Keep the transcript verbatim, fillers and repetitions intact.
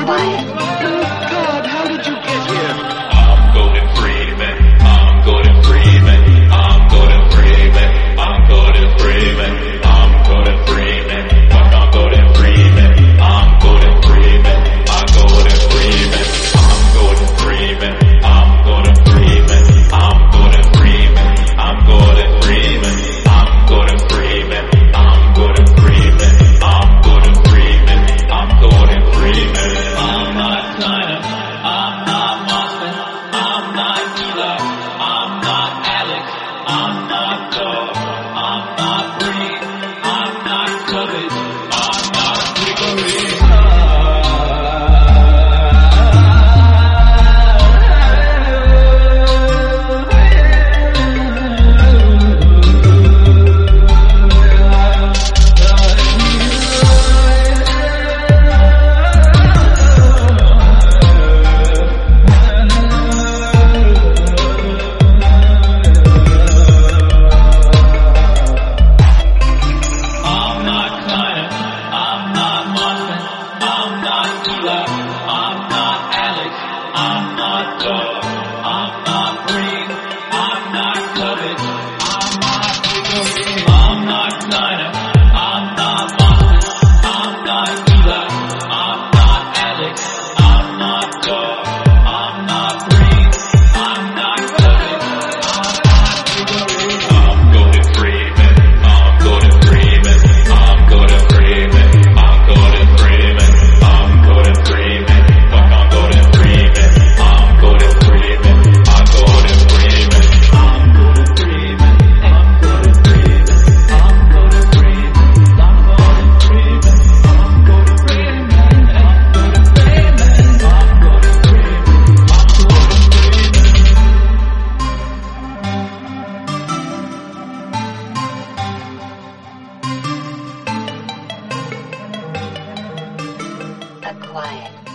quiet. Oh God, how did you get here? I'm Gordon Freeman. I'm Gordon Freeman. I'm Gordon Freeman. I'm Gordon Freeman. I'm Gordon Freeman. Fuck, I'm Gordon Freeman. I'm Gordon Freeman. I'm Gordon Freeman. I'm Gordon Freeman. I'm Gordon Freeman. I'm Gordon Freeman. I'm Gordon Freeman. I'm Gordon Freeman. I'm Gordon Freeman. I'm Gordon Freeman. I'm Gordon Freeman. I'm not China. I'm not Martin. I'm not Eli. I'm not Alex. I'm not Dog. I'm not Green. I'm not Clubbage. I'm not Dickory. I'm not China. I'm not Martin. I'm not Eli. I'm not Alex. I'm not Dog. I'm not Green. I'm not Clubbage. I'm not Dickory. I'm not China. I'm not Martin. I'm not Eli. I'm not Alex. I'm not Dog. I'm not Green. I'm not Clubbage. I'm not Dickory. I'm Gordon Freeman. I'm Gordon Freeman. I'm Gordon Freeman. I'm Gordon Freeman. I'm Gordon Freeman. Fuck, I'm Gordon Freeman. I'm Gordon Freeman. I'm Gordon Freeman. I'm Gordon Freeman. I'm Gordon Freeman. I'm Gordon Freeman. I'm Gordon Freeman. I'm Gordon Freeman. I'm Gordon Freeman. I'm Gordon Freeman. A quiet.